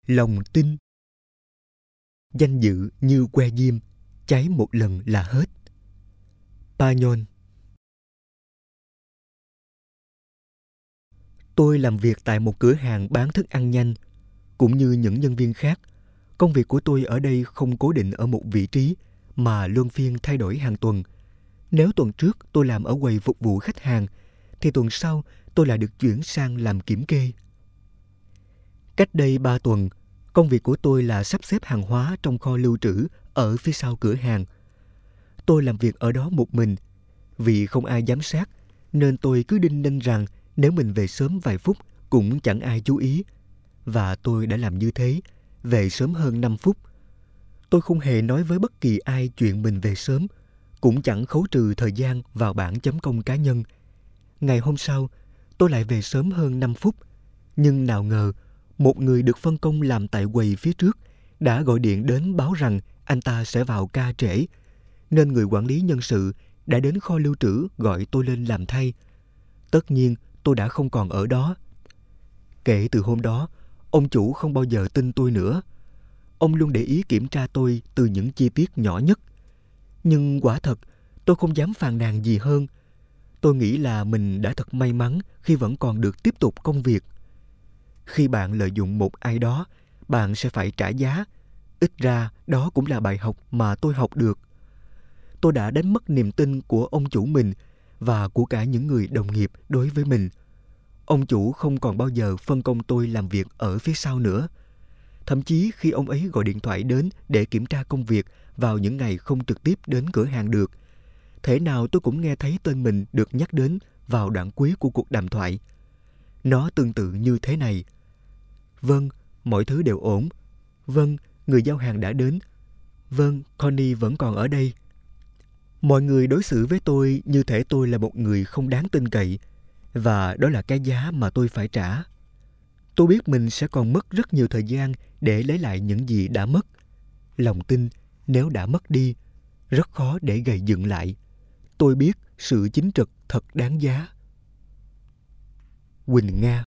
Lòng tin. Danh dự như que diêm, cháy một lần là hết. Pañol. Tôi làm việc tại một cửa hàng bán thức ăn nhanh. Cũng như những nhân viên khác, công việc của tôi ở đây không cố định ở một vị trí mà luân phiên thay đổi hàng tuần. Nếu tuần trước tôi làm ở quầy phục vụ khách hàng, thì tuần sau tôi lại được chuyển sang làm kiểm kê. Cách đây 3 tuần, công việc của tôi là sắp xếp hàng hóa trong kho lưu trữ ở phía sau cửa hàng. Tôi làm việc ở đó một mình. Vì không ai giám sát, nên tôi cứ đinh ninh rằng nếu mình về sớm vài phút cũng chẳng ai chú ý. Và tôi đã làm như thế, về sớm hơn 5 phút. Tôi không hề nói với bất kỳ ai chuyện mình về sớm, cũng chẳng khấu trừ thời gian vào bảng chấm công cá nhân. Ngày hôm sau, tôi lại về sớm hơn 5 phút. Nhưng nào ngờ, một người được phân công làm tại quầy phía trước đã gọi điện đến báo rằng anh ta sẽ vào ca trễ, nên người quản lý nhân sự đã đến kho lưu trữ gọi tôi lên làm thay. Tất nhiên, tôi đã không còn ở đó. Kể từ hôm đó, ông chủ không bao giờ tin tôi nữa. Ông luôn để ý kiểm tra tôi từ những chi tiết nhỏ nhất. Nhưng quả thật, tôi không dám phàn nàn gì hơn. Tôi nghĩ là mình đã thật may mắn khi vẫn còn được tiếp tục công việc. Khi bạn lợi dụng một ai đó, bạn sẽ phải trả giá. Ít ra, đó cũng là bài học mà tôi học được. Tôi đã đánh mất niềm tin của ông chủ mình và của cả những người đồng nghiệp đối với mình. Ông chủ không còn bao giờ phân công tôi làm việc ở phía sau nữa. Thậm chí khi ông ấy gọi điện thoại đến để kiểm tra công việc vào những ngày không trực tiếp đến cửa hàng được, thể nào tôi cũng nghe thấy tên mình được nhắc đến vào đoạn cuối của cuộc đàm thoại. Nó tương tự như thế này: vâng, mọi thứ đều ổn. Vâng, người giao hàng đã đến. Vâng, Connie vẫn còn ở đây. Mọi người đối xử với tôi như thể tôi là một người không đáng tin cậy, và đó là cái giá mà tôi phải trả. Tôi biết mình sẽ còn mất rất nhiều thời gian để lấy lại những gì đã mất. Lòng tin, nếu đã mất đi, rất khó để gầy dựng lại. Tôi biết sự chính trực thật đáng giá. Quỳnh Nga.